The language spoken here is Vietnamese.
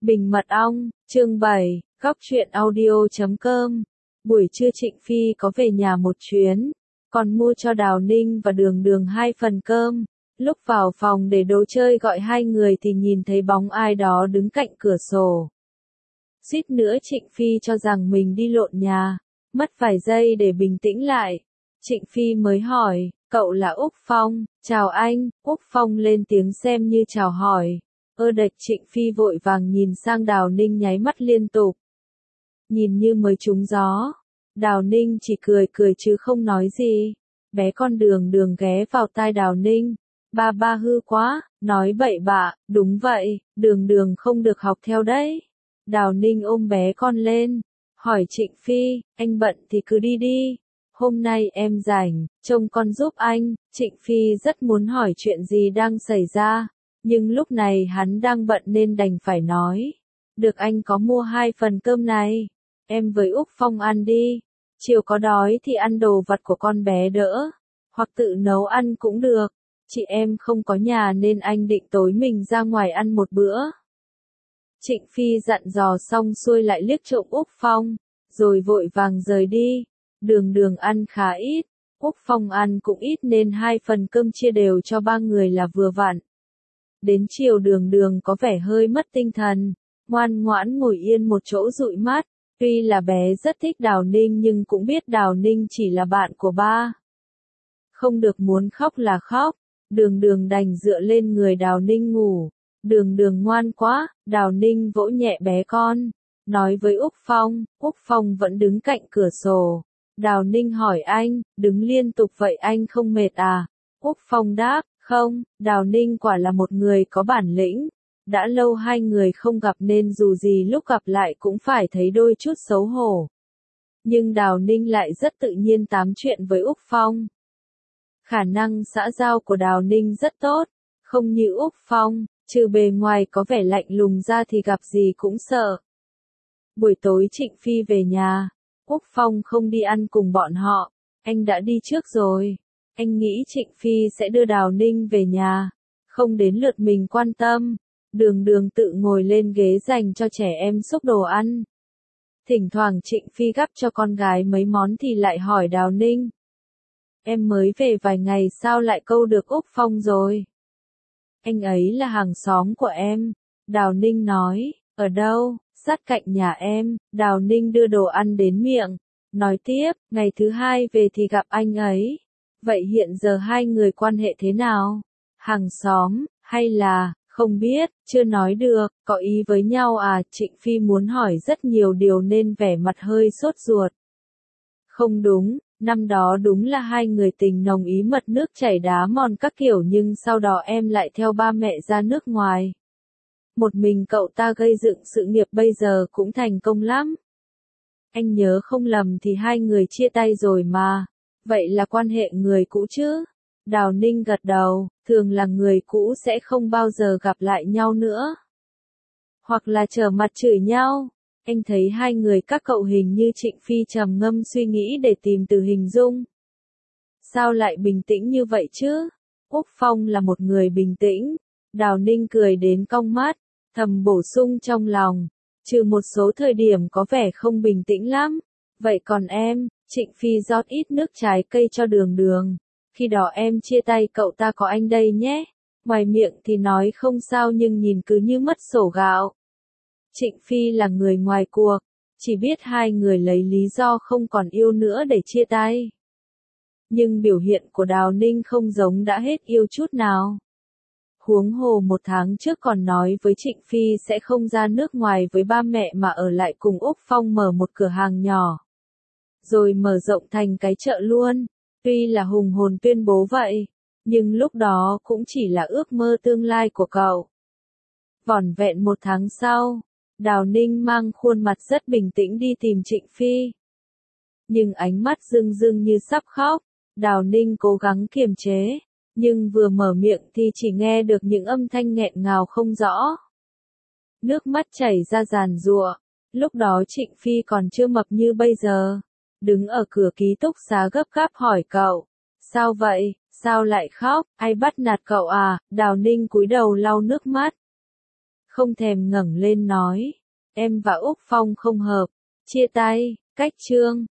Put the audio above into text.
Bình mật ong, chương 7, góc truyện audio.com. Buổi trưa Trịnh Phi có về nhà một chuyến, còn mua cho Đào Ninh và Đường Đường 2 phần cơm. Lúc vào phòng để đồ chơi gọi hai người thì nhìn thấy bóng ai đó đứng cạnh cửa sổ. Suýt nữa Trịnh Phi cho rằng mình đi lộn nhà, mất vài giây để bình tĩnh lại. Trịnh Phi mới hỏi, cậu là Úc Phong, chào anh. Úc Phong lên tiếng xem như chào hỏi. Đệch. Trịnh Phi vội vàng nhìn sang Đào Ninh nháy mắt liên tục. Nhìn như mới trúng gió. Đào Ninh chỉ cười cười chứ không nói gì. Bé con Đường Đường ghé vào tai Đào Ninh. Ba hư quá, nói bậy bạ, đúng vậy, Đường Đường không được học theo đấy. Đào Ninh ôm bé con lên, hỏi Trịnh Phi, anh bận thì cứ đi đi. Hôm nay em rảnh, trông con giúp anh. Trịnh Phi rất muốn hỏi chuyện gì đang xảy ra. Nhưng lúc này hắn đang bận nên đành phải nói. Được, anh có mua 2 phần cơm này. Em với Úc Phong ăn đi. Chiều có đói thì ăn đồ vặt của con bé đỡ. Hoặc tự nấu ăn cũng được. Chị em không có nhà nên anh định tối mình ra ngoài ăn một bữa. Trịnh Phi dặn dò xong xuôi lại liếc trộm Úc Phong. Rồi vội vàng rời đi. Đường Đường ăn khá ít. Úc Phong ăn cũng ít nên 2 phần cơm chia đều cho 3 người là vừa vặn. Đến chiều Đường Đường có vẻ hơi mất tinh thần, ngoan ngoãn ngồi yên một chỗ dụi mắt. Tuy là bé rất thích Đào Ninh nhưng cũng biết Đào Ninh chỉ là bạn của ba. Không được muốn khóc là khóc. Đường Đường đành dựa lên người Đào Ninh ngủ. Đường Đường ngoan quá. Đào Ninh vỗ nhẹ bé con, nói với Úc Phong. Úc Phong vẫn đứng cạnh cửa sổ. Đào Ninh hỏi anh, đứng liên tục vậy anh không mệt à? Úc Phong đáp, không. Đào Ninh quả là một người có bản lĩnh. Đã lâu hai người không gặp nên dù gì lúc gặp lại cũng phải thấy đôi chút xấu hổ. Nhưng Đào Ninh lại rất tự nhiên tám chuyện với Úc Phong. Khả năng xã giao của Đào Ninh rất tốt, không như Úc Phong, trừ bề ngoài có vẻ lạnh lùng ra thì gặp gì cũng sợ. Buổi tối Trịnh Phi về nhà, Úc Phong không đi ăn cùng bọn họ, anh đã đi trước rồi. Anh nghĩ Trịnh Phi sẽ đưa Đào Ninh về nhà, không đến lượt mình quan tâm. Đường Đường tự ngồi lên ghế dành cho trẻ em xúc đồ ăn. Thỉnh thoảng Trịnh Phi gắp cho con gái mấy món thì lại hỏi Đào Ninh. Em mới về vài ngày sao lại câu được Úc Phong rồi? Anh ấy là hàng xóm của em. Đào Ninh nói, ở đâu? Sát cạnh nhà em. Đào Ninh đưa đồ ăn đến miệng, nói tiếp, ngày thứ 2 về thì gặp anh ấy. Vậy hiện giờ hai người quan hệ thế nào? Hàng xóm, hay là, không biết, chưa nói được, có ý với nhau à? Trịnh Phi muốn hỏi rất nhiều điều nên vẻ mặt hơi sốt ruột. Không đúng, năm đó đúng là hai người tình nồng ý mật nước chảy đá mòn các kiểu nhưng sau đó em lại theo ba mẹ ra nước ngoài. Một mình cậu ta gây dựng sự nghiệp bây giờ cũng thành công lắm. Anh nhớ không lầm thì hai người chia tay rồi mà. Vậy là quan hệ người cũ chứ? Đào Ninh gật đầu, thường là người cũ sẽ không bao giờ gặp lại nhau nữa. Hoặc là trở mặt chửi nhau. Anh thấy hai người các cậu hình như. Trịnh Phi trầm ngâm suy nghĩ để tìm từ hình dung. Sao lại bình tĩnh như vậy chứ? Úc Phong là một người bình tĩnh. Đào Ninh cười đến cong mắt, thầm bổ sung trong lòng. Trừ một số thời điểm có vẻ không bình tĩnh lắm. Vậy còn em? Trịnh Phi rót ít nước trái cây cho Đường Đường. Khi đó em chia tay cậu ta có anh đây nhé. Ngoài miệng thì nói không sao nhưng nhìn cứ như mất sổ gạo. Trịnh Phi là người ngoài cuộc, chỉ biết hai người lấy lý do không còn yêu nữa để chia tay. Nhưng biểu hiện của Đào Ninh không giống đã hết yêu chút nào. Huống hồ 1 tháng trước còn nói với Trịnh Phi sẽ không ra nước ngoài với ba mẹ mà ở lại cùng Úc Phong mở một cửa hàng nhỏ. Rồi mở rộng thành cái chợ luôn. Tuy là hùng hồn tuyên bố vậy, nhưng lúc đó cũng chỉ là ước mơ tương lai của cậu. Vỏn vẹn 1 tháng sau, Đào Ninh mang khuôn mặt rất bình tĩnh đi tìm Trịnh Phi. Nhưng ánh mắt rưng rưng như sắp khóc. Đào Ninh cố gắng kiềm chế, nhưng vừa mở miệng thì chỉ nghe được những âm thanh nghẹn ngào không rõ. Nước mắt chảy ra giàn giụa. Lúc đó Trịnh Phi còn chưa mập như bây giờ. Đứng ở cửa ký túc xá gấp gáp hỏi cậu. Sao vậy? Sao lại khóc? Ai bắt nạt cậu à? Đào Ninh cúi đầu lau nước mắt. không thèm ngẩng lên nói, em và Úc Phong không hợp, chia tay, cách chương.